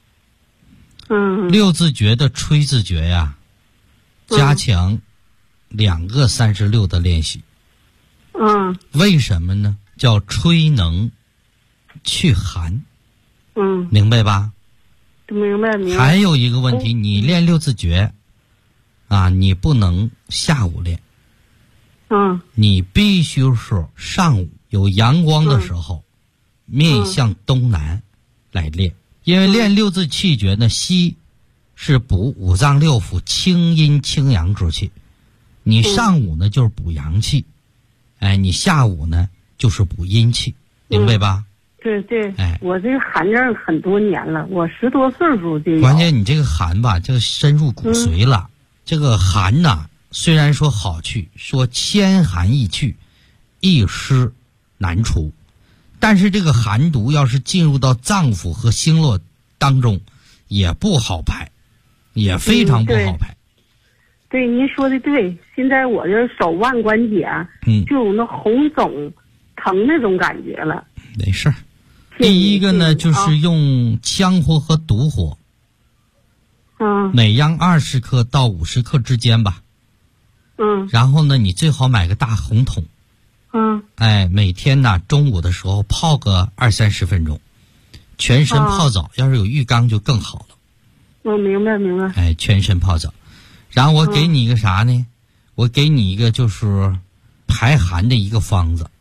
六字诀的吹字诀呀，加强2个36的练习。为什么呢？叫吹能去寒。明白吧？ 明白。 还有一个问题，你练六字诀啊，你不能下午练。你必须是上午有阳光的时候，面向东南来练。因为练六字气诀呢，西是补五脏六腑清阴清阳之气，你上午呢就是补阳气，你下午呢就是补阴气，明白吧？ 对，我这个寒症很多年了，我10多岁时候就有。 关键你这个寒吧，就深入骨髓了。这个寒呐，虽然说好去，说千寒易去，一湿难除，但是这个寒毒要是进入到脏腑和经络当中，也不好排，也非常不好排。 对，您说的对。现在我这手腕关节就有那红肿疼那种感觉了。 没事儿。第一个呢，就是用羌活和独活，每样20克到50克之间吧。然后呢，你最好买个大红桶。每天呢中午的时候泡个20-30分钟，全身泡澡，要是有浴缸就更好了。 明白。 全身泡澡。然后我给你一个啥呢？我给你一个就是排寒的一个方子。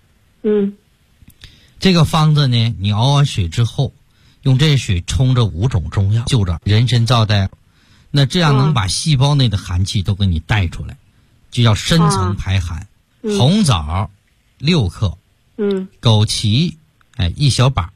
这个方子呢，你熬完水之后，用这水冲着5种中药，就着人参皂带，那这样能把细胞内的寒气都给你带出来，就叫深层排寒。红枣6克，枸杞1小把，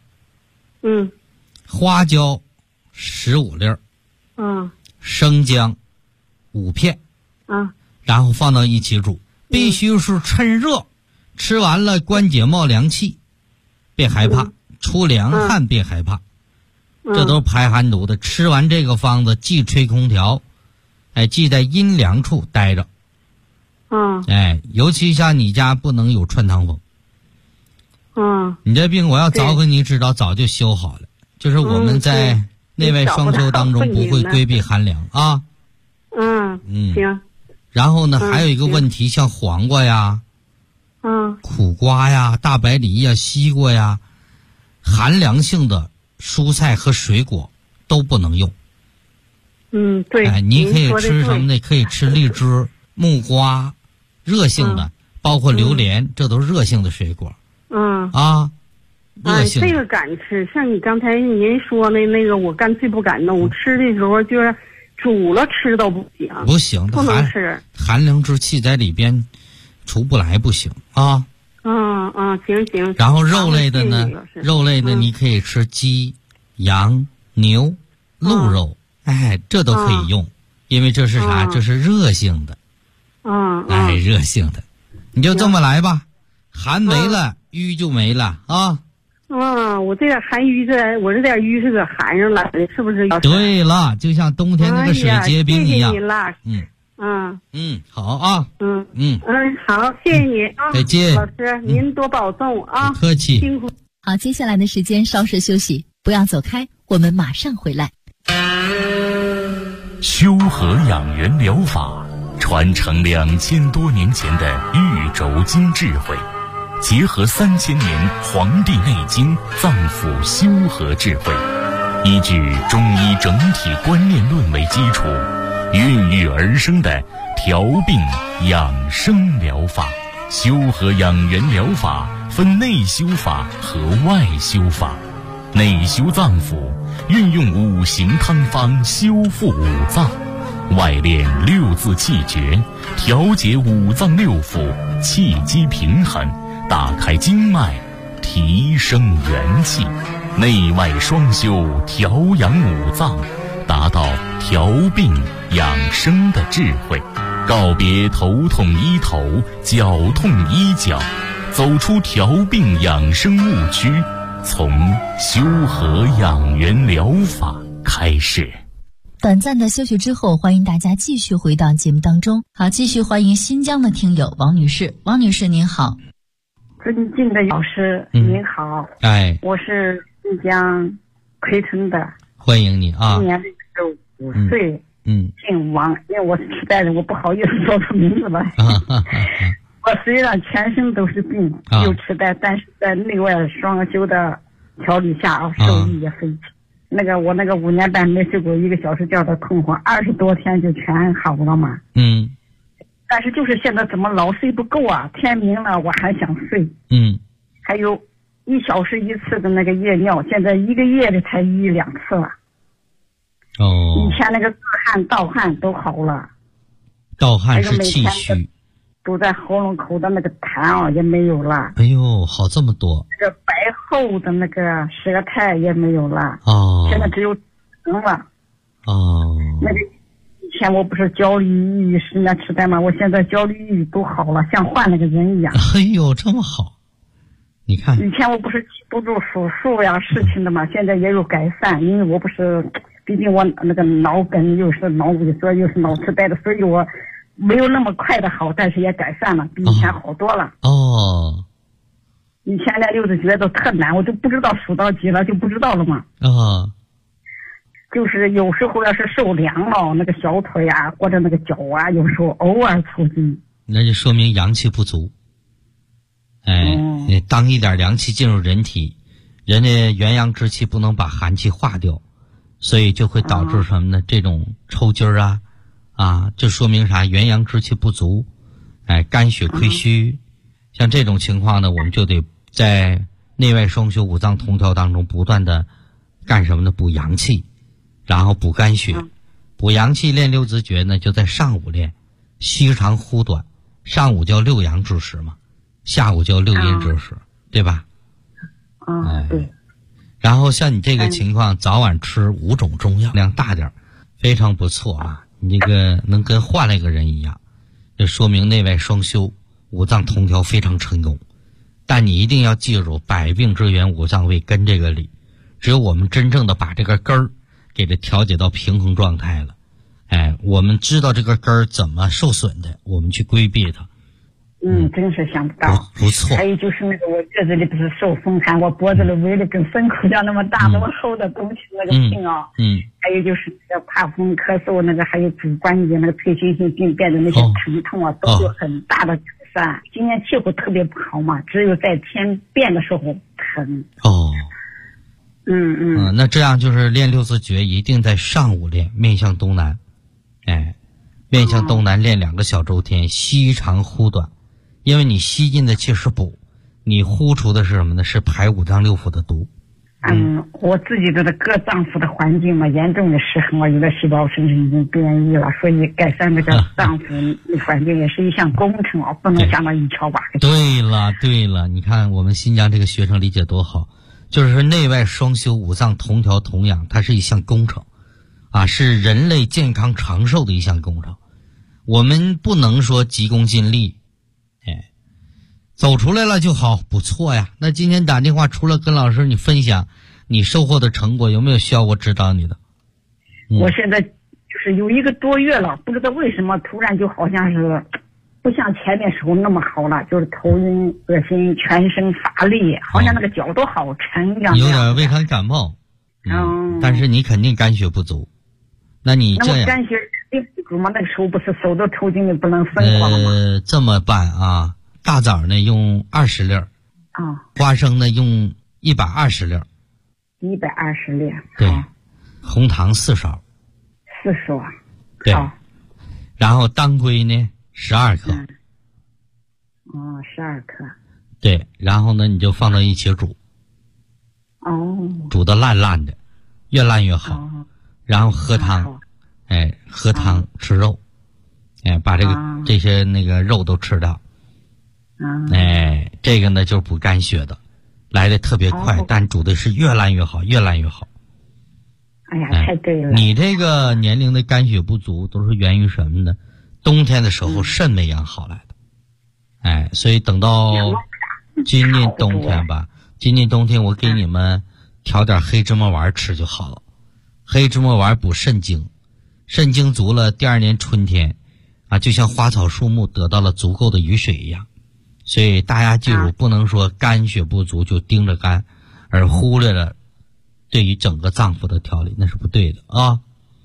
花椒15粒，生姜5片，然后放到一起煮，必须是趁热，吃完了关节冒凉气，别害怕，出凉汗别害怕，这都是排寒毒的。吃完这个方子忌吹空调，忌在阴凉处待着。尤其像你家不能有穿堂风。你这病我要早给你知道，早就修好了。就是我们在内外双修当中不会规避寒凉啊。 行。 然后呢，还有一个问题，像黄瓜呀、苦瓜呀、大白梨呀、西瓜呀，寒凉性的蔬菜和水果都不能用。 对。 你可以吃什么呢？可以吃荔枝、木瓜，热性的，包括榴莲，这都是热性的水果。热性的。 这个敢吃，像你刚才您说的那个，我干脆不敢弄。吃的时候就是煮了吃都不行。 不行， 不能吃。 寒凉之气在里边出不来，不行啊。 行。 然后肉类的呢，肉类的你可以吃鸡、羊、牛、鹿肉，这都可以用，因为这是啥？这是热性的。热性的，你就这么来吧。寒没了，瘀就没了啊。 我这点寒瘀我这点瘀是搁寒上来的，是不是？ 对了，就像冬天那个水结冰一样。 谢谢您了。 好啊。 好，谢谢你啊。 再见， 老师，您多保重啊。 不客气。 辛苦。 好，接下来的时间稍事休息，不要走开，我们马上回来。 修和养元疗法传承2000多年前的玉轴经智慧，结合3000年《黄帝内经》脏腑修和智慧，依据中医整体观念论为基础， 孕育而生的调病养生疗法。修和养元疗法分内修法和外修法。内修脏腑，运用五行汤方修复五脏；外练六字气诀，调节五脏六腑，气机平衡，打开经脉，提升元气。内外双修，调养五脏，达到调病养生的智慧。告别头痛医头，脚痛医脚，走出调病养生误区，从修和养元疗法开始。 短暂的休息之后，欢迎大家继续回到节目当中。好，继续欢迎新疆的听友王女士。王女士您好。 尊敬的老师您好。我是新疆奎城的。 欢迎你啊。 今年65岁。姓王，因为我是痴呆人，我不好意思说出名字来。我虽然全身都是病，有痴呆，但是在内外双修的调理下受益也匪浅。我5年半没睡过1个小时觉的痛苦，20多天就全好了嘛。但是就是现在怎么老睡不够啊？天明了我还想睡。还有1小时1次的那个夜尿，现在1个月的才1、2次了。以前那个自汗、盗汗都好了。 盗汗是气虚。 都在喉咙口的那个痰也没有了。 哎呦，好这么多。 这个白厚的那个舌苔也没有了。现在只有疼了。那个以前我不是焦虑、抑郁、失眠、痴呆吗？我现在焦虑、抑郁都好了，像换了个人一样。 哎呦，这么好。你看。 以前我不是记不住数数呀事情的嘛，现在也有改善，因为我不是。毕竟我那个脑梗又是脑萎缩又是脑痴呆的，所以我没有那么快的好，但是也改善了，比以前好多了。以前那六字诀都特难，我就不知道数到几了，就不知道了嘛。就是有时候要是受凉了，那个小腿啊或者那个脚啊，有时候偶尔抽筋， 那就说明阳气不足。当一点凉气进入人体，人的元阳之气不能把寒气化掉。所以就会导致什么呢？这种抽筋儿就说明啥？元阳之气不足，肝血亏虚。像这种情况呢，我们就得在内外双修五脏同调当中不断的干什么呢？补阳气，然后补肝血。补阳气练六字诀呢，就在上午练，虚长忽短。上午叫6阳之时嘛，下午叫6阴之时，对吧？ 对。 然后像你这个情况，早晚吃5种中药，量大点，非常不错啊！你这个能跟换了一个人一样，这说明内外双修、五脏同调非常成功。但你一定要记住，百病之源五脏为根这个理，只有我们真正的把这个根儿给它调节到平衡状态了，我们知道这个根儿怎么受损的，我们去规避它。 真是想不到。 不错。 还有就是那个我月子里不是受风寒，我脖子里围的跟粉口样那么大那么厚的东西那个病还有就是那个怕风咳嗽，那个还有主关节那个退行性病变的那些疼痛都有很大的改善。今年气候特别不好嘛，只有在天变的时候疼。 那这样就是练六字诀一定在上午练，面向东南。面向东南练2个小周天，吸长呼短。因为你吸进的气是补，你呼出的是什么呢？是排五脏六腑的毒。 我自己的各脏腑的环境嘛，严重的失衡，有的细胞甚至已经变异了，所以改善这个脏腑环境也是一项工程不能想到一敲把。 对了，你看我们新疆这个学生理解多好，就是说内外双修、五脏同调同养，它是一项工程是人类健康长寿的一项工程。我们不能说急功近利。走出来了就好，不错呀。那今天打电话除了跟老师你分享你收获的成果，有没有需要我指导你的？ 我现在就是有1个多月了，不知道为什么突然就好像是不像前面时候那么好了，就是头晕、恶心、全身乏力，好像那个脚都好沉一样。 有点胃寒感冒。但是你肯定肝血不足。那你这样。 肝血不足吗？那个时候不是手都抽筋的不能分化了吗？ 这么办大枣呢用20粒花生呢用120粒 120粒。 对，红糖4勺。 4勺。 对， 然后当归呢12克。 12克。 对，然后呢你就放到一起煮。煮得烂烂的，越烂越好。然后喝汤，喝汤吃肉，把这些那个肉都吃掉。这个呢就是补肝血的，来的特别快，但煮的是越烂越好，越烂越好。 哎呀，太对了！ 你这个年龄的肝血不足都是源于什么呢？冬天的时候肾没养好来的。所以等到今年冬天吧，今年冬天我给你们调点黑芝麻丸吃就好了。黑芝麻丸补肾精，肾精足了，第二年春天就像花草树木得到了足够的雨水一样。所以大家记住，不能说肝血不足就盯着肝，而忽略了对于整个脏腑的调理，那是不对的啊。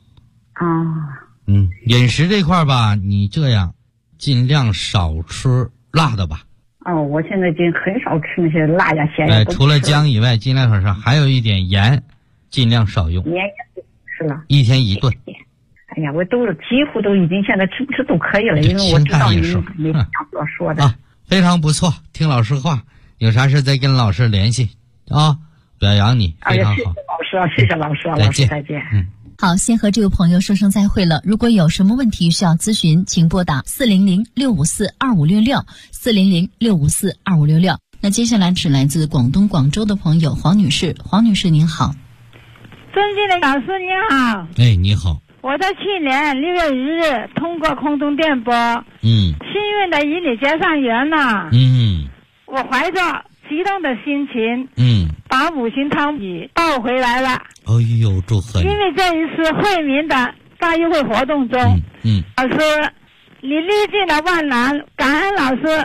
饮食这块吧，你这样尽量少吃辣的吧。 我现在已经很少吃那些辣呀咸呀。 除了姜以外，尽量少，还有一点盐，尽量少用。 盐也吃了， 一天1顿。 哎呀，我都几乎都已经现在吃不吃都可以了，因为我知道你所说的。 非常不错，听老师话，有啥事再跟老师联系啊，表扬你，非常好。 谢谢老师，老师再见。 好，先和这位朋友说声再会了。如果有什么问题需要咨询，请拨打400-654-2566 400-654-2566。那接下来是来自广东广州的朋友黄女士。黄女士您好。 尊敬的老师您好。 你好。 我在去年6月1日通过空中电波，幸运的与你结上缘了。我怀着激动的心情，把5行汤米抱回来了。 哎呦，祝贺你！ 因为这一次惠民的大运会活动中，老师，你历尽了万难，感恩老师。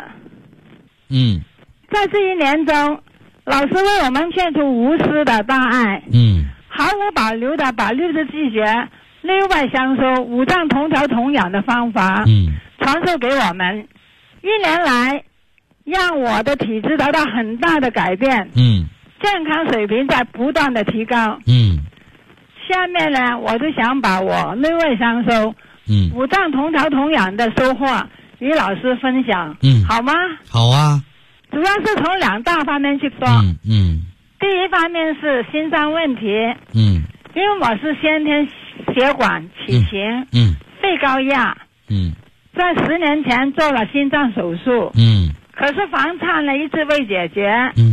在这一年中，老师为我们献出无私的大爱，毫无保留的把六字气诀、内外相收、五脏同调同养的方法，传授给我们。1年来，让我的体质得到很大的改变，健康水平在不断的提高。下面呢，我就想把我内外相收、五脏同调同养的收获与老师分享，好吗？ 好啊。 主要是从2大方面去说。第一方面是心脏问题，因为我是先天血管畸形，肺高压，在10年前做了心脏手术，可是房颤呢一直未解决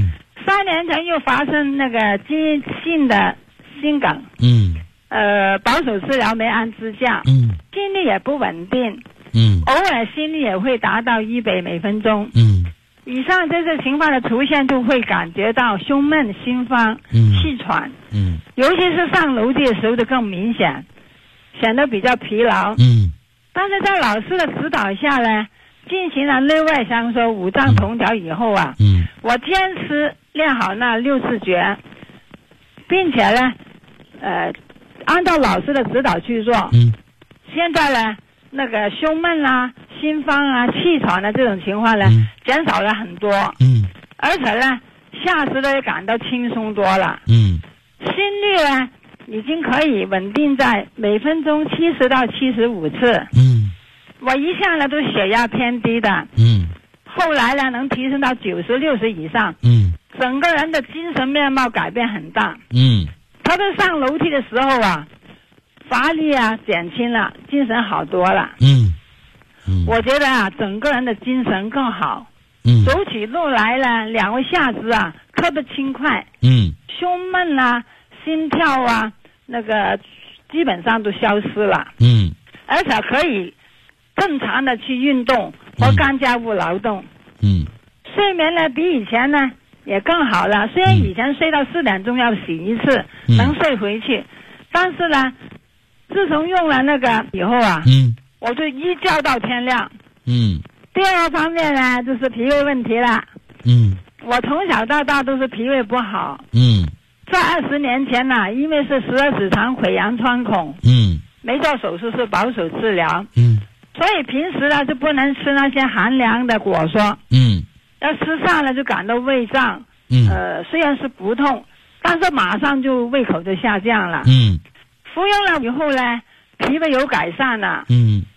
，3年前又发生那个基因性的心梗，保守治疗没按支架，心率也不稳定，偶尔心率也会达到100每分钟，以上这些情况的出现，就会感觉到胸闷、心慌、气喘，尤其是上楼梯的时候就更明显，显得比较疲劳。但是在老师的指导下呢，进行了内外相收、五脏同调以后啊，我坚持练好那6字诀，并且呢，按照老师的指导去做。现在呢，那个胸闷啊、心慌啊、气喘啊这种情况呢，减少了很多。而且呢，下肢呢也感到轻松多了。心率呢，已经可以稳定在每分钟70到75次。我一向呢都血压偏低的。后来呢能提升到90、60以上。整个人的精神面貌改变很大。特别上楼梯的时候啊，乏力啊减轻了，精神好多了。我觉得啊，整个人的精神更好。走起路来呢，2位下肢啊特别轻快。胸闷啊、心跳啊，那个基本上都消失了。而且可以正常的去运动和干家务劳动。睡眠呢比以前呢也更好了，虽然以前睡到4点钟要醒一次，能睡回去，但是呢，自从用了那个以后啊，我就一觉到天亮。第二个方面呢，就是脾胃问题了。我从小到大都是脾胃不好。在20年前呢，因为是12指肠溃疡穿孔，没做手术，是保守治疗。所以平时呢就不能吃那些寒凉的果蔬。要吃上了就感到胃胀。虽然是不痛，但是马上就胃口就下降了。服用了以后呢，脾胃有改善了。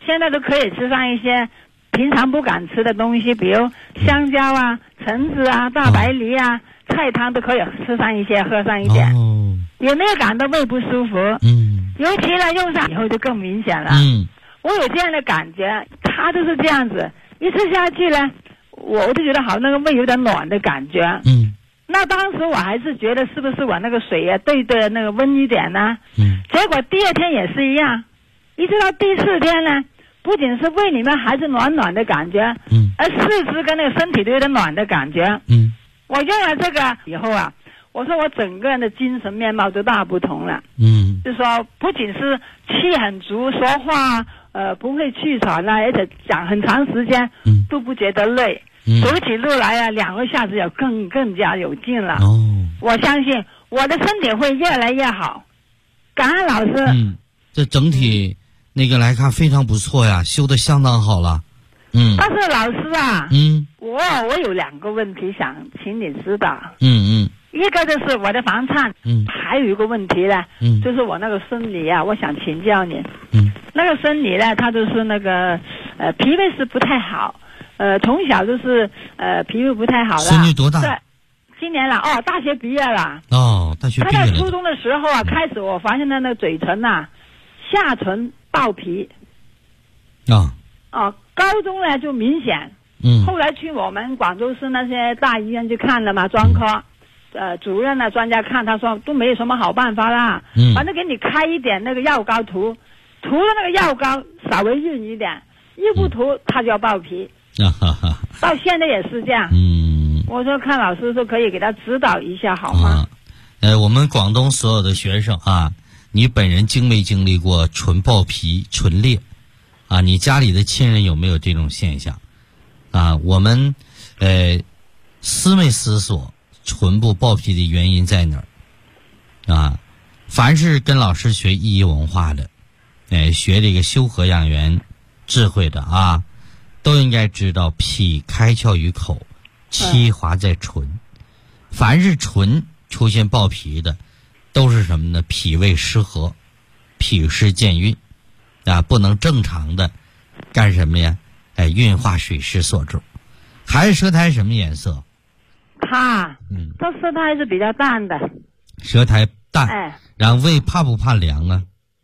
现在都可以吃上一些平常不敢吃的东西，比如香蕉啊、橙子啊、大白梨啊、菜汤都可以吃上一些，喝上一点。有没有感到胃不舒服？尤其呢用上以后就更明显了。我有这样的感觉，他都是这样子，一吃下去呢，我就觉得好像那个胃有点暖的感觉。那当时我还是觉得是不是我那个水呀兑的那个温一点呢？结果第二天也是一样，一直到第4天呢，不仅是胃里面还是暖暖的感觉，而四肢跟那个身体都有点暖的感觉。我用了这个以后啊，我说我整个人的精神面貌都大不同了。就说不仅是气很足，说话不会气喘了，而且讲很长时间都不觉得累。走起路来啊，2个下子也更加有劲了。我相信我的身体会越来越好。感恩老师。 这整体那个来看非常不错呀，修得相当好了。 但是老师啊，我有2个问题想请你指导。一个就是我的房颤，还有一个问题呢，就是我那个生理啊，我想请教你。那个生理呢，它就是那个脾胃是不太好。从小就是脾胃不太好了。 孙女多大？ 今年了大学毕业了。 大学毕业了。 他在初中的时候啊，开始我发现他那个嘴唇啊，下唇爆皮。高中呢就明显。后来去我们广州市那些大医院去看了嘛，专科。主任呢专家看，他说都没有什么好办法啦。反正给你开一点那个药膏涂的那个药膏稍微润一点，一不涂它就要爆皮。到现在也是这样。我说看老师说可以给他指导一下好吗？ 我们广东所有的学生啊，你本人经没经历过唇爆皮、唇裂啊？你家里的亲人有没有这种现象啊？我们思没思索唇部爆皮的原因在哪儿啊？凡是跟老师学医文化的，学这个修和养元智慧的啊，都应该知道脾开窍于口，气滑在唇。凡是唇出现爆皮的，都是什么呢？脾胃失和，脾湿健运啊，不能正常的干什么呀？运化水湿所致。还是舌苔什么颜色？ 它舌苔是比较淡的。 舌苔淡。然后胃怕不怕凉啊？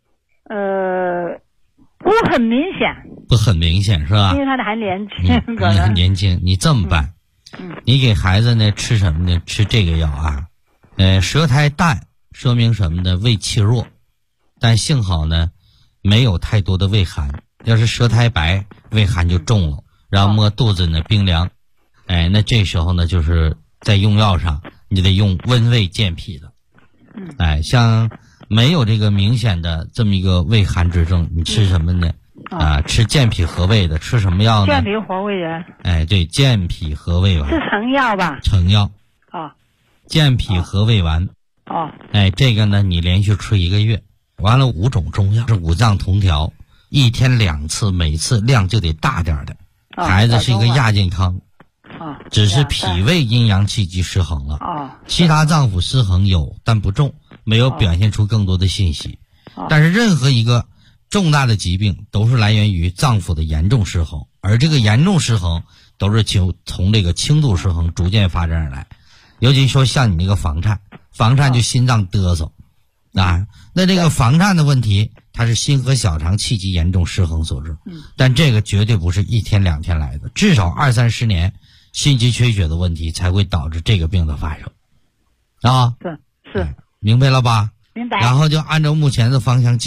不很明显。 不很明显是吧？ 因为他还年轻。 你很年轻，你这么办，你给孩子呢吃什么呢？吃这个药啊。舌苔淡说明什么呢？胃气弱，但幸好呢没有太多的胃寒。要是舌苔白，胃寒就重了，然后摸肚子呢冰凉。那这时候呢就是在用药上你得用温胃健脾的。像没有这个明显的这么一个胃寒之症，你吃什么呢？吃健脾和胃的。吃什么药呢？ 健脾和胃的。 对，健脾和胃丸。 是成药吧？ 成药。健脾和胃丸。这个呢你连续吃1个月，完了5种中药是五脏同调，1天2次，每次量就得大点的。孩子是一个亚健康。只是脾胃阴阳气机失衡了。其他脏腑失衡有，但不重，没有表现出更多的信息。但是任何一个重大的疾病都是来源于脏腑的严重失衡，而这个严重失衡都是从这个轻度失衡逐渐发展而来。尤其说像你那个房颤就心脏嘚瑟啊，那这个房颤的问题它是心和小肠气机严重失衡所致。但这个绝对不是1天2天来的，至少20-30年心肌缺血的问题才会导致这个病的发生啊。 是明白了吧？ 明白。 然后就按照目前的方向